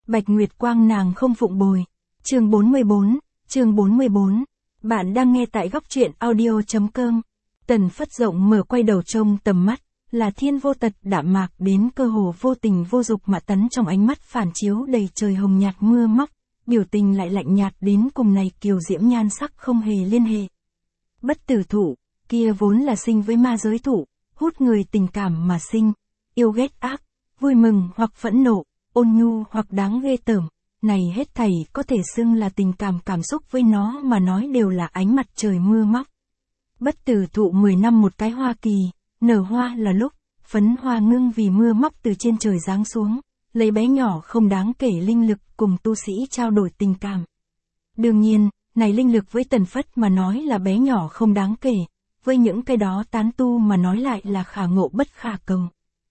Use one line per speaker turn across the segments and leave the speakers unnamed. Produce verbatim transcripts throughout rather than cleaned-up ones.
Bạch Nguyệt Quang nàng không phụng bồi. Chương bốn mươi bốn, chương bốn mươi bốn. Bạn đang nghe tại góc truyện audio.com. Tần Phất rộng mở quay đầu trông tầm mắt, là thiên vô tật đạm mạc đến cơ hồ vô tình vô dục mà tấn trong ánh mắt phản chiếu đầy trời hồng nhạt mưa móc, biểu tình lại lạnh nhạt đến cùng này kiều diễm nhan sắc không hề liên hệ. Bất tử thụ, kia vốn là sinh với ma giới thụ, hút người tình cảm mà sinh, yêu ghét ác, vui mừng hoặc phẫn nộ, ôn nhu hoặc đáng ghê tởm, này hết thảy có thể xưng là tình cảm cảm xúc với nó mà nói đều là ánh mặt trời mưa móc. Bất tử thụ mười năm một cái hoa kỳ, nở hoa là lúc, phấn hoa ngưng vì mưa móc từ trên trời giáng xuống, lấy bé nhỏ không đáng kể linh lực cùng tu sĩ trao đổi tình cảm. Đương nhiên, này linh lực với Tần Phất mà nói là bé nhỏ không đáng kể, với những cái đó tán tu mà nói lại là khả ngộ bất khả cầu.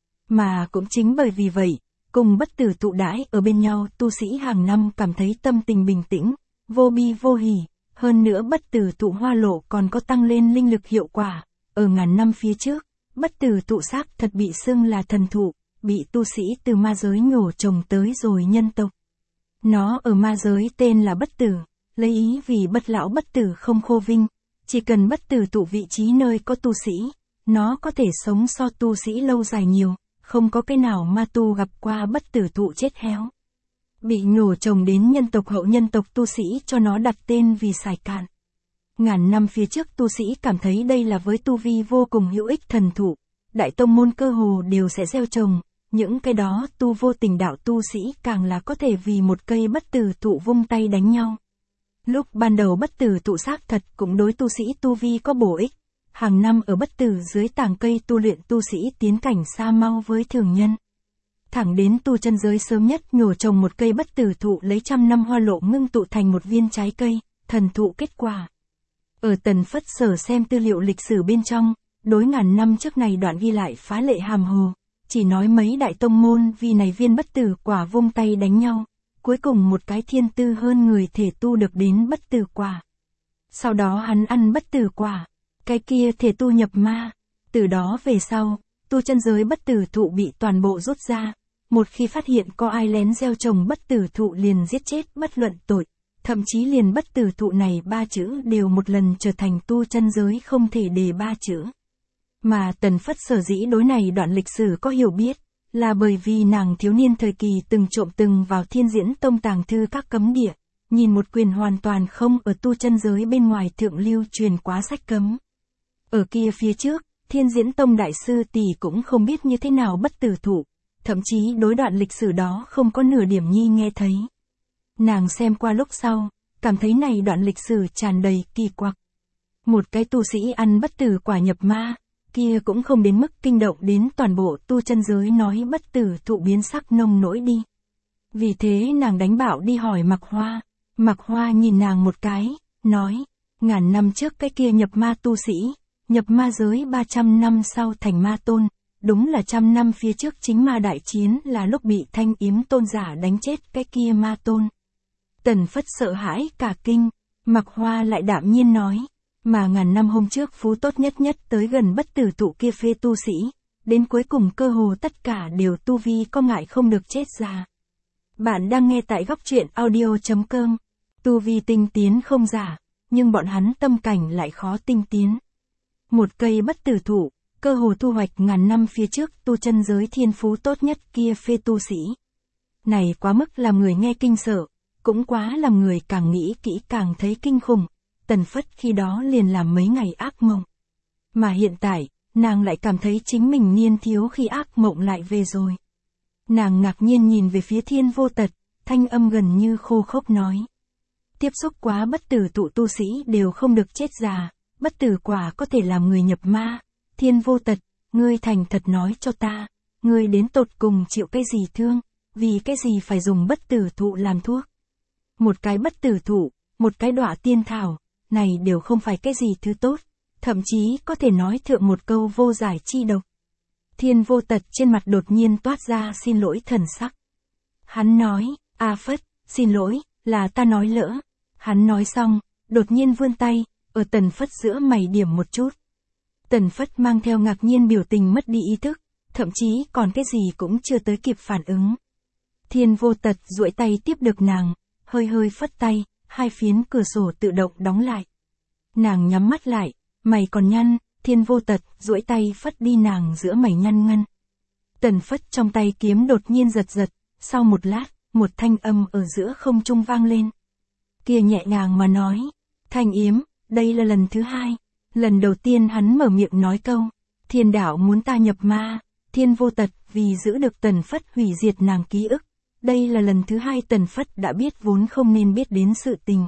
Mà cũng chính bởi vì vậy, cùng bất tử thụ đãi ở bên nhau tu sĩ hàng năm cảm thấy tâm tình bình tĩnh, vô bi vô hỉ, hơn nữa bất tử thụ hoa lộ còn có tăng lên linh lực hiệu quả. Ở ngàn năm phía trước, bất tử thụ xác thật bị xưng là thần thụ, bị tu sĩ từ ma giới nhổ trồng tới rồi nhân tộc. Nó ở ma giới tên là bất tử, lấy ý vì bất lão bất tử không khô vinh, chỉ cần bất tử thụ vị trí nơi có tu sĩ, nó có thể sống so tu sĩ lâu dài nhiều, không có cái nào ma tu gặp qua bất tử thụ chết héo. Bị nhổ trồng đến nhân tộc hậu nhân tộc tu sĩ cho nó đặt tên vì sài cạn. Ngàn năm phía trước tu sĩ cảm thấy đây là với tu vi vô cùng hữu ích thần thụ, đại tông môn cơ hồ đều sẽ gieo trồng, những cái đó tu vô tình đạo tu sĩ càng là có thể vì một cây bất tử thụ vung tay đánh nhau. Lúc ban đầu bất tử thụ xác thật cũng đối tu sĩ tu vi có bổ ích, hàng năm ở bất tử dưới tàng cây tu luyện tu sĩ tiến cảnh xa mau với thường nhân. Thẳng đến tu chân giới sớm nhất nhổ trồng một cây bất tử thụ lấy trăm năm hoa lộ ngưng tụ thành một viên trái cây, thần thụ kết quả. Ở Tần Phất sở xem tư liệu lịch sử bên trong, đối ngàn năm trước này đoạn ghi lại phá lệ hàm hồ, chỉ nói mấy đại tông môn vì này viên bất tử quả vung tay đánh nhau, cuối cùng một cái thiên tư hơn người thể tu được đến bất tử quả. Sau đó hắn ăn bất tử quả, cái kia thể tu nhập ma, từ đó về sau, tu chân giới bất tử thụ bị toàn bộ rút ra, một khi phát hiện có ai lén gieo trồng bất tử thụ liền giết chết bất luận tội. Thậm chí liền bất tử thụ này ba chữ đều một lần trở thành tu chân giới không thể đề ba chữ. Mà Tần Phất sở dĩ đối này đoạn lịch sử có hiểu biết, là bởi vì nàng thiếu niên thời kỳ từng trộm từng vào Thiên Diễn Tông tàng thư các cấm địa, nhìn một quyền hoàn toàn không ở tu chân giới bên ngoài thượng lưu truyền quá sách cấm. Ở kia phía trước, Thiên Diễn Tông đại sư tỷ cũng không biết như thế nào bất tử thụ, thậm chí đối đoạn lịch sử đó không có nửa điểm nhi nghe thấy. Nàng xem qua lúc sau, cảm thấy này đoạn lịch sử tràn đầy kỳ quặc. Một cái tu sĩ ăn bất tử quả nhập ma, kia cũng không đến mức kinh động đến toàn bộ tu chân giới nói bất tử thụ biến sắc nông nỗi đi. Vì thế nàng đánh bạo đi hỏi Mạc Hoa, Mạc Hoa nhìn nàng một cái, nói, ngàn năm trước cái kia nhập ma tu sĩ, nhập ma giới ba trăm năm sau thành ma tôn, đúng là trăm năm phía trước chính ma đại chiến là lúc bị Thanh Yếm tôn giả đánh chết cái kia ma tôn. Tần Phất sợ hãi cả kinh, Mạc Hoa lại đạm nhiên nói, mà ngàn năm hôm trước phú tốt nhất nhất tới gần bất tử thụ kia phê tu sĩ, đến cuối cùng cơ hồ tất cả đều tu vi có ngại không được chết già. Bạn đang nghe tại góc truyện audio.com, tu vi tinh tiến không giả, nhưng bọn hắn tâm cảnh lại khó tinh tiến. Một cây bất tử thụ, cơ hồ thu hoạch ngàn năm phía trước tu chân giới thiên phú tốt nhất kia phê tu sĩ. Này quá mức làm người nghe kinh sợ. Cũng quá làm người càng nghĩ kỹ càng thấy kinh khủng, Tần Phất khi đó liền làm mấy ngày ác mộng. Mà hiện tại, nàng lại cảm thấy chính mình niên thiếu khi ác mộng lại về rồi. Nàng ngạc nhiên nhìn về phía thiên vô tật, thanh âm gần như khô khốc nói. Tiếp xúc quá bất tử thụ tu sĩ đều không được chết già, bất tử quả có thể làm người nhập ma. Thiên vô tật, ngươi thành thật nói cho ta, ngươi đến tột cùng chịu cái gì thương, vì cái gì phải dùng bất tử thụ làm thuốc. Một cái bất tử thụ, một cái đọa tiên thảo, này đều không phải cái gì thứ tốt, thậm chí có thể nói thượng một câu vô giải chi độc. Thiên vô tật trên mặt đột nhiên toát ra xin lỗi thần sắc. Hắn nói, A Phất, xin lỗi, là ta nói lỡ. Hắn nói xong, đột nhiên vươn tay, ở Tần Phất giữa mày điểm một chút. Tần Phất mang theo ngạc nhiên biểu tình mất đi ý thức, thậm chí còn cái gì cũng chưa tới kịp phản ứng. Thiên Vô Tật duỗi tay tiếp được nàng, hơi hơi phất tay, hai phiến cửa sổ tự động đóng lại. Nàng nhắm mắt lại, mày còn nhăn, Thiên Vô Tật duỗi tay phất đi nàng giữa mày nhăn ngăn. Tần Phất trong tay kiếm đột nhiên giật giật, sau một lát, một thanh âm ở giữa không trung vang lên. Kia nhẹ nhàng mà nói, Thanh Yếm, đây là lần thứ hai. Lần đầu tiên hắn mở miệng nói câu, thiên đạo muốn ta nhập ma. Thiên Vô Tật vì giữ được Tần Phất hủy diệt nàng ký ức. Đây là lần thứ hai Tần Phất đã biết vốn không nên biết đến sự tình.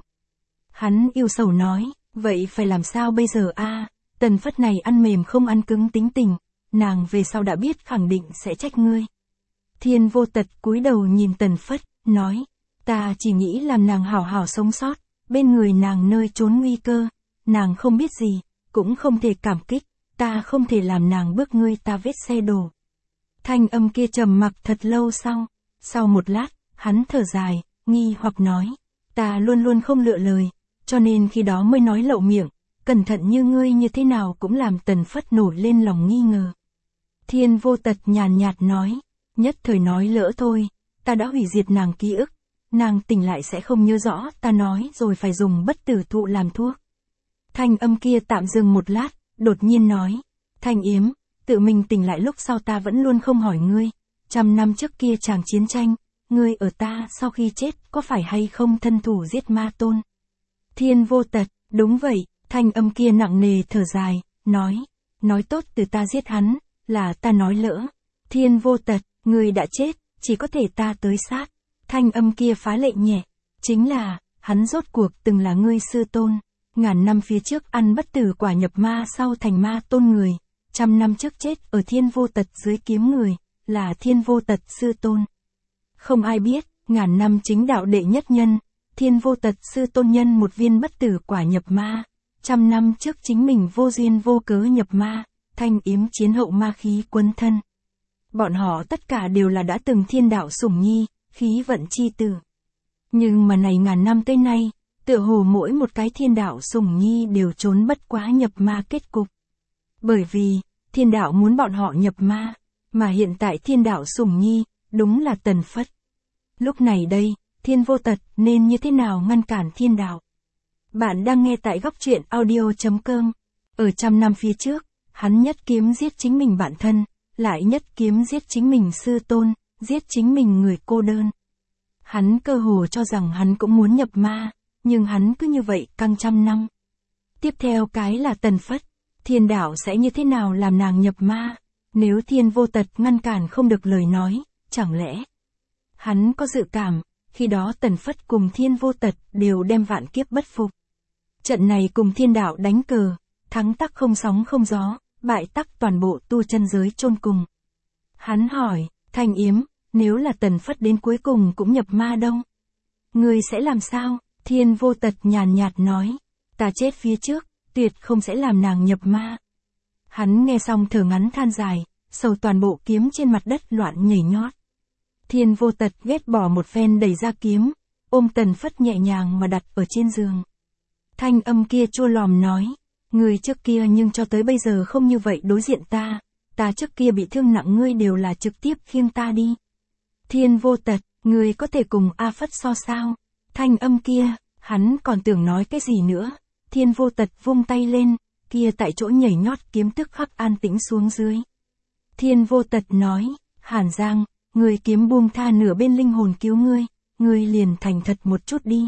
Hắn yêu sầu nói, vậy phải làm sao bây giờ a? Tần Phất này ăn mềm không ăn cứng tính tình, nàng về sau đã biết khẳng định sẽ trách ngươi. Thiên Vô Tật cúi đầu nhìn Tần Phất, nói, ta chỉ nghĩ làm nàng hảo hảo sống sót, bên người nàng nơi trốn nguy cơ, nàng không biết gì, cũng không thể cảm kích, ta không thể làm nàng bước ngươi ta vết xe đổ. Thanh âm kia trầm mặc thật lâu sau, sau một lát, hắn thở dài, nghi hoặc nói, ta luôn luôn không lựa lời, cho nên khi đó mới nói lậu miệng, cẩn thận như ngươi như thế nào cũng làm Tần Phất nổi lên lòng nghi ngờ. Thiên Vô Tật nhàn nhạt nói, nhất thời nói lỡ thôi, ta đã hủy diệt nàng ký ức, nàng tỉnh lại sẽ không nhớ rõ, ta nói rồi phải dùng bất tử thụ làm thuốc. Thanh âm kia tạm dừng một lát, đột nhiên nói, Thanh Yếm, tự mình tỉnh lại lúc sau ta vẫn luôn không hỏi ngươi, trăm năm trước kia chàng chiến tranh, ngươi ở ta sau khi chết có phải hay không thân thủ giết ma tôn? Thiên Vô Tật, đúng vậy, thanh âm kia nặng nề thở dài, nói, nói tốt từ ta giết hắn, là ta nói lỡ. Thiên Vô Tật, ngươi đã chết, chỉ có thể ta tới sát. Thanh âm kia phá lệ nhẹ, chính là, hắn rốt cuộc từng là ngươi sư tôn, ngàn năm phía trước ăn bất tử quả nhập ma sau thành ma tôn người, trăm năm trước chết ở Thiên Vô Tật dưới kiếm người, là Thiên Vô Tật sư tôn. Không ai biết, ngàn năm chính đạo đệ nhất nhân, Thiên Vô Tật sư tôn nhân một viên bất tử quả nhập ma, trăm năm trước chính mình vô duyên vô cớ nhập ma, Thanh Yếm chiến hậu ma khí quấn thân. Bọn họ tất cả đều là đã từng thiên đạo sủng nhi, khí vận chi tử. Nhưng mà này ngàn năm tới nay, tựa hồ mỗi một cái thiên đạo sủng nhi đều trốn bất quá nhập ma kết cục. Bởi vì, thiên đạo muốn bọn họ nhập ma, mà hiện tại thiên đạo sủng nhi, đúng là Tần Phất. Lúc này đây, Thiên Vô Tật nên như thế nào ngăn cản thiên đạo? Bạn đang nghe tại góc truyện audio chấm com. Ở trăm năm phía trước, hắn nhất kiếm giết chính mình bản thân, lại nhất kiếm giết chính mình sư tôn, giết chính mình người cô đơn. Hắn cơ hồ cho rằng hắn cũng muốn nhập ma, nhưng hắn cứ như vậy căng trăm năm. Tiếp theo cái là Tần Phất, thiên đạo sẽ như thế nào làm nàng nhập ma? Nếu Thiên Vô Tật ngăn cản không được lời nói, chẳng lẽ? Hắn có dự cảm, khi đó Tần Phất cùng Thiên Vô Tật đều đem vạn kiếp bất phục. Trận này cùng thiên đạo đánh cờ, thắng tắc không sóng không gió, bại tắc toàn bộ tu chân giới chôn cùng. Hắn hỏi, Thanh Yếm, nếu là Tần Phất đến cuối cùng cũng nhập ma đâu? Ngươi sẽ làm sao? Thiên Vô Tật nhàn nhạt nói, ta chết phía trước, tuyệt không sẽ làm nàng nhập ma. Hắn nghe xong thở ngắn than dài, sầu toàn bộ kiếm trên mặt đất loạn nhảy nhót. Thiên Vô Tật ghét bỏ một phen đẩy ra kiếm, ôm Tần Phất nhẹ nhàng mà đặt ở trên giường. Thanh âm kia chua lòm nói, người trước kia nhưng cho tới bây giờ không như vậy đối diện ta, ta trước kia bị thương nặng ngươi đều là trực tiếp khiêng ta đi. Thiên Vô Tật, ngươi có thể cùng A Phất so sao? Thanh âm kia, hắn còn tưởng nói cái gì nữa. Thiên Vô Tật vung tay lên, kia tại chỗ nhảy nhót kiếm tức khắc an tĩnh xuống dưới. Thiên Vô Tật nói, Hàn Giang, ngươi kiếm buông tha nửa bên linh hồn cứu ngươi, ngươi liền thành thật một chút đi.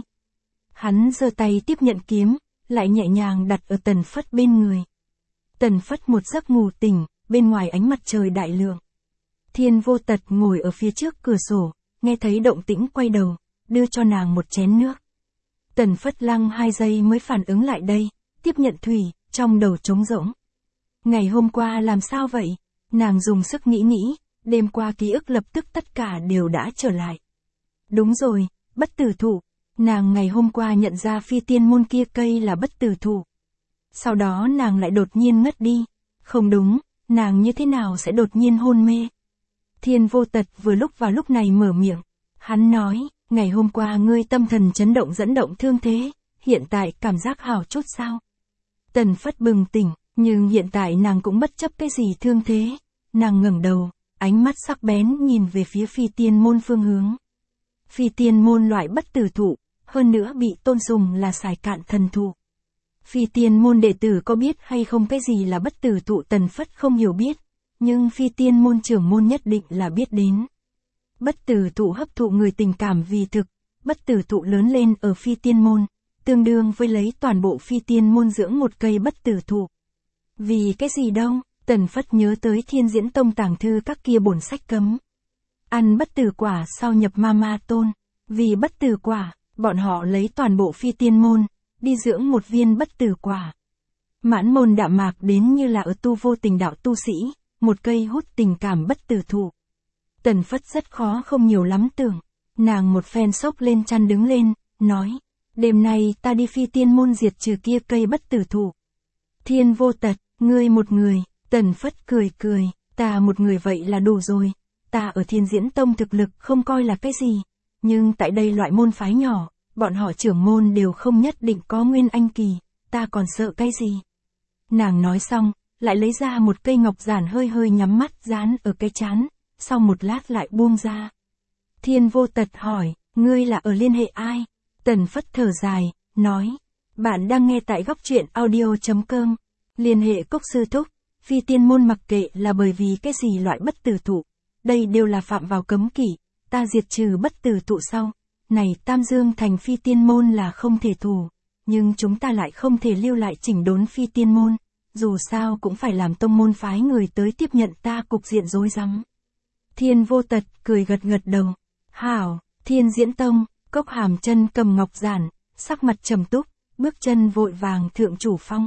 Hắn giơ tay tiếp nhận kiếm, lại nhẹ nhàng đặt ở Tần Phất bên người. Tần Phất một giấc ngủ tỉnh, bên ngoài ánh mặt trời đại lượng. Thiên Vô Tật ngồi ở phía trước cửa sổ, nghe thấy động tĩnh quay đầu, đưa cho nàng một chén nước. Tần Phất lăng hai giây mới phản ứng lại đây, tiếp nhận thủy, trong đầu trống rỗng. Ngày hôm qua làm sao vậy? Nàng dùng sức nghĩ nghĩ, đêm qua ký ức lập tức tất cả đều đã trở lại. Đúng rồi, bất tử thụ. Nàng ngày hôm qua nhận ra phi tiên môn kia cây là bất tử thụ. Sau đó nàng lại đột nhiên ngất đi. Không đúng, nàng như thế nào sẽ đột nhiên hôn mê? Thiên Vô Tật vừa lúc vào lúc này mở miệng. Hắn nói, ngày hôm qua ngươi tâm thần chấn động dẫn động thương thế, hiện tại cảm giác hảo chút sao? Tần Phất bừng tỉnh, nhưng hiện tại nàng cũng bất chấp cái gì thương thế. Nàng ngẩng đầu, ánh mắt sắc bén nhìn về phía phi tiên môn phương hướng. Phi tiên môn loại bất tử thụ, hơn nữa bị tôn sùng là sải cạn thần thụ. Phi tiên môn đệ tử có biết hay không cái gì là bất tử thụ Tần Phất không hiểu biết, nhưng phi tiên môn trưởng môn nhất định là biết đến. Bất tử thụ hấp thụ người tình cảm vì thực, bất tử thụ lớn lên ở phi tiên môn, tương đương với lấy toàn bộ phi tiên môn dưỡng một cây bất tử thụ. Vì cái gì đâu, Tần Phất nhớ tới Thiên Diễn Tông tàng thư các kia bổn sách cấm. Ăn bất tử quả sau nhập ma ma tôn, vì bất tử quả, bọn họ lấy toàn bộ phi tiên môn, đi dưỡng một viên bất tử quả. Mãn môn đạm mạc đến như là ở tu vô tình đạo tu sĩ, một cây hút tình cảm bất tử thụ. Tần Phất rất khó không nhiều lắm tưởng, nàng một phen sốc lên chăn đứng lên, nói, đêm nay ta đi phi tiên môn diệt trừ kia cây bất tử thụ. Thiên vô tật, ngươi một người, Tần Phất cười cười, ta một người vậy là đủ rồi, ta ở Thiên Diễn Tông thực lực không coi là cái gì, nhưng tại đây loại môn phái nhỏ, bọn họ trưởng môn đều không nhất định có nguyên anh kỳ, ta còn sợ cái gì. Nàng nói xong, lại lấy ra một cây ngọc giản hơi hơi nhắm mắt dán ở cái trán, sau một lát lại buông ra. Thiên vô tật hỏi, ngươi là ở liên hệ ai? Tần Phất thở dài, nói, bạn đang nghe tại góc truyện audio.com, liên hệ Cốc Sư Thúc, phi tiên môn mặc kệ là bởi vì cái gì loại bất tử thụ, đây đều là phạm vào cấm kỵ, ta diệt trừ bất tử thụ sau, này Tam Dương thành phi tiên môn là không thể thủ, nhưng chúng ta lại không thể lưu lại chỉnh đốn phi tiên môn, dù sao cũng phải làm tông môn phái người tới tiếp nhận ta cục diện rối rắm. Thiên vô tật cười gật gật đầu, hảo, Thiên Diễn Tông, Cốc Hàm Chân cầm ngọc giản, sắc mặt trầm túc, bước chân vội vàng thượng chủ phong.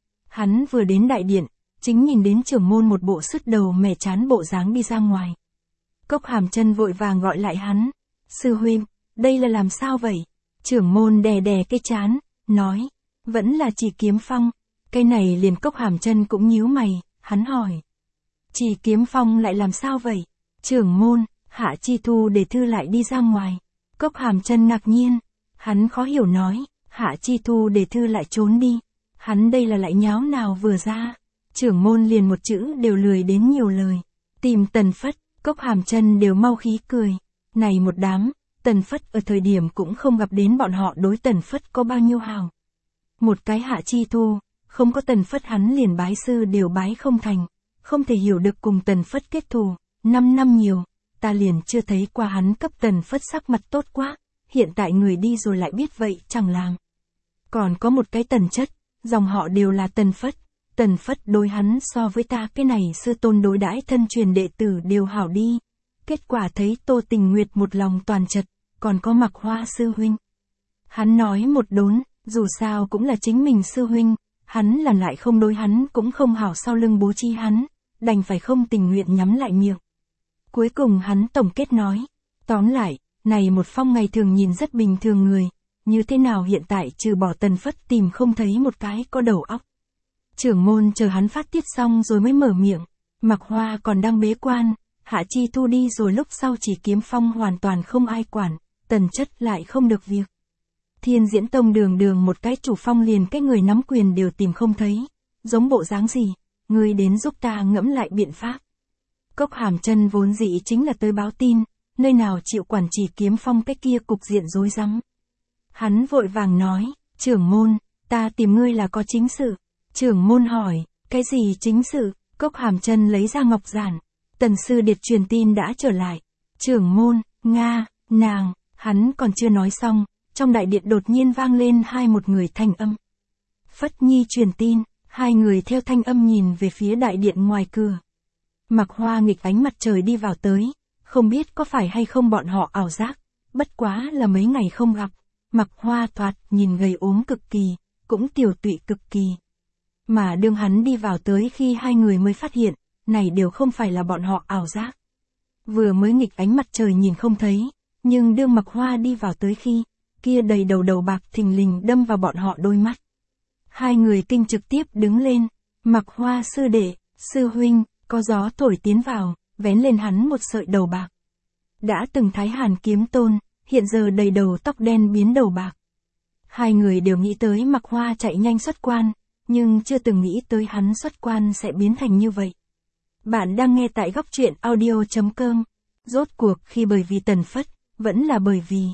Hắn vừa đến đại điện, chính nhìn đến trưởng môn một bộ sứt đầu mẻ chán bộ dáng đi ra ngoài. Cốc Hàm Chân vội vàng gọi lại hắn, sư huynh, đây là làm sao vậy? Trưởng môn đè đè cái chán, nói, vẫn là Chỉ Kiếm Phong. Cái này liền Cốc Hàm Chân cũng nhíu mày, hắn hỏi, Chỉ Kiếm Phong lại làm sao vậy? Trưởng môn, Hạ Chi Thu để thư lại đi ra ngoài. Cốc Hàm Chân ngạc nhiên, hắn khó hiểu nói, Hạ Chi Thu để thư lại trốn đi, hắn đây là lại nháo nào vừa ra. Trưởng môn liền một chữ đều lười đến nhiều lời, tìm Tần Phất, Cốc Hàm Chân đều mau khí cười, này một đám, Tần Phất ở thời điểm cũng không gặp đến bọn họ đối Tần Phất có bao nhiêu hào. Một cái Hạ Chi Thu, không có Tần Phất hắn liền bái sư đều bái không thành, không thể hiểu được cùng Tần Phất kết thù, năm năm nhiều, ta liền chưa thấy qua hắn cấp Tần Phất sắc mặt tốt quá, hiện tại người đi rồi lại biết vậy chẳng làm. Còn có một cái Tần Chất, dòng họ đều là Tần Phất, Tần Phất đối hắn so với ta cái này sư tôn đối đãi thân truyền đệ tử đều hảo đi. Kết quả thấy Tô Tình Nguyệt một lòng toàn chật, còn có Mặc Hoa sư huynh. Hắn nói một đốn, dù sao cũng là chính mình sư huynh, hắn là lại không đối hắn cũng không hảo sau lưng bố trí hắn, đành phải không tình nguyện nhắm lại miệng. Cuối cùng hắn tổng kết nói, tóm lại, này một phong ngày thường nhìn rất bình thường người, như thế nào hiện tại trừ bỏ Tần Phất tìm không thấy một cái có đầu óc. Trưởng môn chờ hắn phát tiết xong rồi mới mở miệng, Mặc Hoa còn đang bế quan, Hạ Chi Thu đi rồi lúc sau Chỉ Kiếm Phong hoàn toàn không ai quản, Tần Chất lại không được việc. Thiên Diễn Tông đường đường một cái chủ phong liền cái người nắm quyền đều tìm không thấy, giống bộ dáng gì, ngươi đến giúp ta ngẫm lại biện pháp. Cốc Hàm Chân vốn dĩ chính là tới báo tin, nơi nào chịu quản Chỉ Kiếm Phong cái kia cục diện rối rắm. Hắn vội vàng nói, trưởng môn, ta tìm ngươi là có chính sự. Trưởng môn hỏi, cái gì chính sự? Cốc Hàm Chân lấy ra ngọc giản, Tần sư điệt truyền tin đã trở lại. Trưởng môn, Nga, nàng, hắn còn chưa nói xong, trong đại điện đột nhiên vang lên hai một người thanh âm. Phất Nhi truyền tin, hai người theo thanh âm nhìn về phía đại điện ngoài cửa. Mặc Hoa nghịch ánh mặt trời đi vào tới, không biết có phải hay không bọn họ ảo giác, bất quá là mấy ngày không gặp, Mặc Hoa thoạt nhìn gầy ốm cực kỳ, cũng tiểu tụy cực kỳ. Mà đương hắn đi vào tới khi hai người mới phát hiện, này đều không phải là bọn họ ảo giác. Vừa mới nghịch ánh mặt trời nhìn không thấy, nhưng đương Mặc Hoa đi vào tới khi, kia đầy đầu đầu bạc thình lình đâm vào bọn họ đôi mắt. Hai người kinh trực tiếp đứng lên, Mặc Hoa sư đệ, sư huynh, có gió thổi tiến vào, vén lên hắn một sợi đầu bạc. Đã từng Thái Hàn kiếm tôn, hiện giờ đầy đầu tóc đen biến đầu bạc. Hai người đều nghĩ tới Mặc Hoa chạy nhanh xuất quan, nhưng chưa từng nghĩ tới hắn xuất quan sẽ biến thành như vậy. Bạn đang nghe tại góc truyện audio.com. Rốt cuộc khi bởi vì Tần Phất, vẫn là bởi vì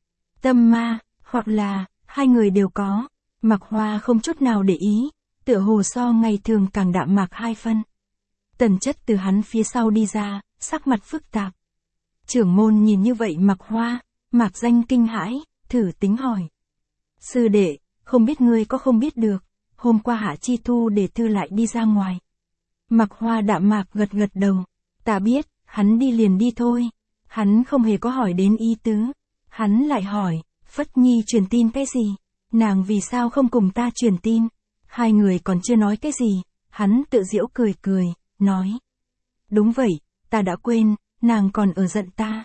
tâm ma, hoặc là, hai người đều có. Mạc Hoa không chút nào để ý, tựa hồ so ngày thường càng đạm mạc hai phân. Tần Chất từ hắn phía sau đi ra, sắc mặt phức tạp. Trưởng môn nhìn như vậy Mạc Hoa, Mạc Danh kinh hãi, thử tính hỏi. Sư đệ, không biết ngươi có không biết được, hôm qua Hạ Chi Thu để thư lại đi ra ngoài. Mạc Hoa đạm mạc gật gật đầu, ta biết, hắn đi liền đi thôi. Hắn không hề có hỏi đến ý tứ. Hắn lại hỏi, Phất Nhi truyền tin cái gì? Nàng vì sao không cùng ta truyền tin? Hai người còn chưa nói cái gì, hắn tự giễu cười cười, nói. Đúng vậy, ta đã quên, nàng còn ở giận ta.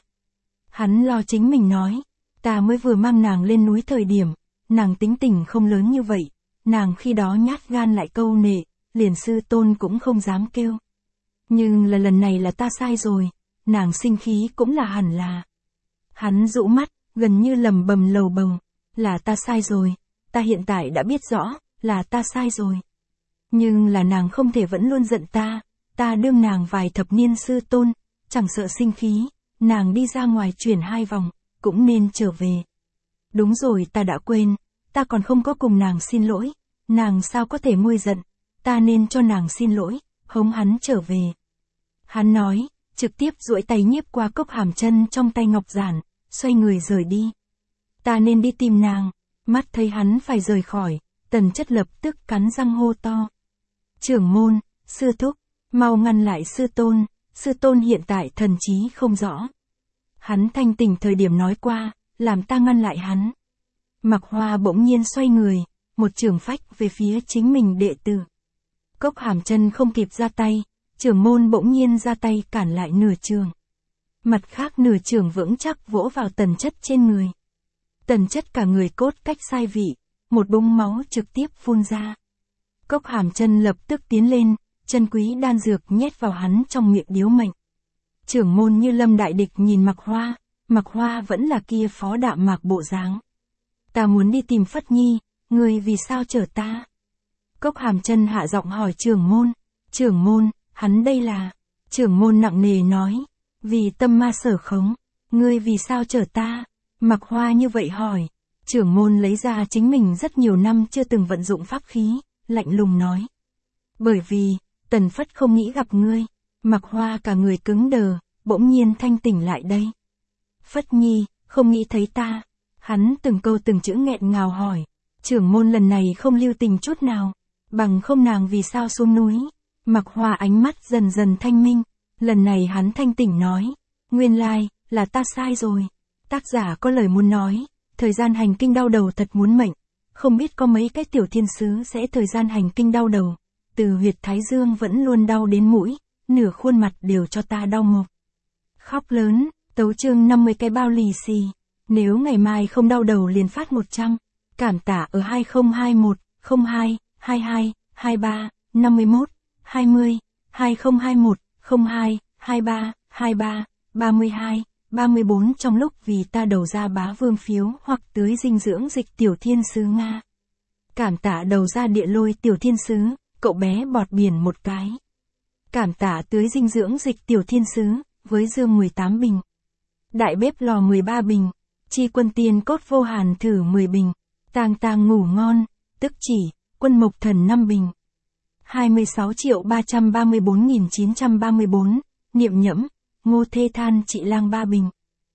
Hắn lo chính mình nói, ta mới vừa mang nàng lên núi thời điểm, nàng tính tình không lớn như vậy, nàng khi đó nhát gan lại câu nệ, liền sư tôn cũng không dám kêu. Nhưng là lần này là ta sai rồi, nàng sinh khí cũng là hẳn là. Hắn rũ mắt, gần như lầm bầm lầu bầu, là ta sai rồi, ta hiện tại đã biết rõ, là ta sai rồi. Nhưng là nàng không thể vẫn luôn giận ta, ta đương nàng vài thập niên sư tôn, chẳng sợ sinh khí, nàng đi ra ngoài chuyển hai vòng, cũng nên trở về. Đúng rồi, ta đã quên, ta còn không có cùng nàng xin lỗi, nàng sao có thể nguôi giận, ta nên cho nàng xin lỗi, hống hắn trở về. Hắn nói, trực tiếp duỗi tay nhiếp qua cốc hàm chân trong tay ngọc giản, xoay người rời đi. Ta nên đi tìm nàng, mắt thấy hắn phải rời khỏi, Tần Chất lập tức cắn răng hô to. Trưởng môn, sư thúc, mau ngăn lại sư tôn, sư tôn hiện tại thần trí không rõ. Hắn thanh tỉnh thời điểm nói qua, làm ta ngăn lại hắn. Mạc Hoa bỗng nhiên xoay người, một trường phách về phía chính mình đệ tử. Cốc hàm chân không kịp ra tay, trưởng môn bỗng nhiên ra tay cản lại nửa trường. Mặt khác nửa trường vững chắc vỗ vào Tần Chất trên người. Tần Chất cả người cốt cách sai vị, một búng máu trực tiếp phun ra. Cốc hàm chân lập tức tiến lên, chân quý đan dược nhét vào hắn trong miệng điếu mệnh. Trưởng môn như lâm đại địch nhìn Mạc Hoa, Mạc Hoa vẫn là kia phó đạm mạc bộ dáng. Ta muốn đi tìm Phất Nhi, ngươi vì sao chở ta? Cốc hàm chân hạ giọng hỏi trưởng môn, trưởng môn, hắn đây là, trưởng môn nặng nề nói, vì tâm ma sở khống, ngươi vì sao chở ta? Mạc Hoa như vậy hỏi, trưởng môn lấy ra chính mình rất nhiều năm chưa từng vận dụng pháp khí, lạnh lùng nói. Bởi vì, Tần Phất không nghĩ gặp ngươi. Mạc Hoa cả người cứng đờ, bỗng nhiên thanh tỉnh lại đây. Phất Nhi, không nghĩ thấy ta. Hắn từng câu từng chữ nghẹn ngào hỏi. Trưởng môn lần này không lưu tình chút nào. Bằng không nàng vì sao xuống núi. Mạc Hoa ánh mắt dần dần thanh minh. Lần này hắn thanh tỉnh nói. Nguyên lai, là ta sai rồi. Tác giả có lời muốn nói. Thời gian hành kinh đau đầu thật muốn mệnh. Không biết có mấy cái tiểu thiên sứ sẽ thời gian hành kinh đau đầu. Từ huyệt thái dương vẫn luôn đau đến mũi. Nửa khuôn mặt đều cho ta đau mộc. Khóc lớn, tấu chương năm mươi cái bao lì xì. Nếu ngày mai không đau đầu liền phát một trăm. Cảm tạ ở hai không hai một, không hai, hai hai, hai ba, năm mốt, hai mươi, hai không hai một, không hai, hai ba, hai ba, ba mươi hai, ba mươi bốn trong lúc vì ta đầu ra bá vương phiếu hoặc tưới dinh dưỡng dịch tiểu thiên sứ Nga. Cảm tạ đầu ra địa lôi tiểu thiên sứ, cậu bé bọt biển một cái. Cảm tạ tưới dinh dưỡng dịch tiểu thiên sứ, với dương mười tám bình. Đại bếp lò mười ba bình. Chi quân tiên cốt vô hàn thử mười bình. Tang tang ngủ ngon, tức chỉ, quân mộc thần năm bình. hai mươi sáu triệu ba trăm ba mươi bốn nghìn chín trăm ba mươi bốn, niệm nhẫm, ngô thê than chị lang ba bình.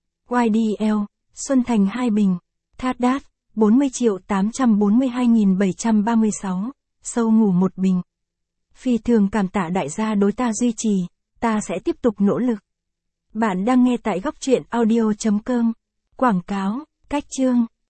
y đê lờ, Xuân Thành hai bình. Thát đát, bốn mươi triệu tám trăm bốn mươi hai nghìn bảy trăm ba mươi sáu, sâu ngủ một bình. Phi thường cảm tạ đại gia đối ta duy trì, ta sẽ tiếp tục nỗ lực. Bạn đang nghe tại góc truyện audio chấm com. Quảng cáo, cách chương.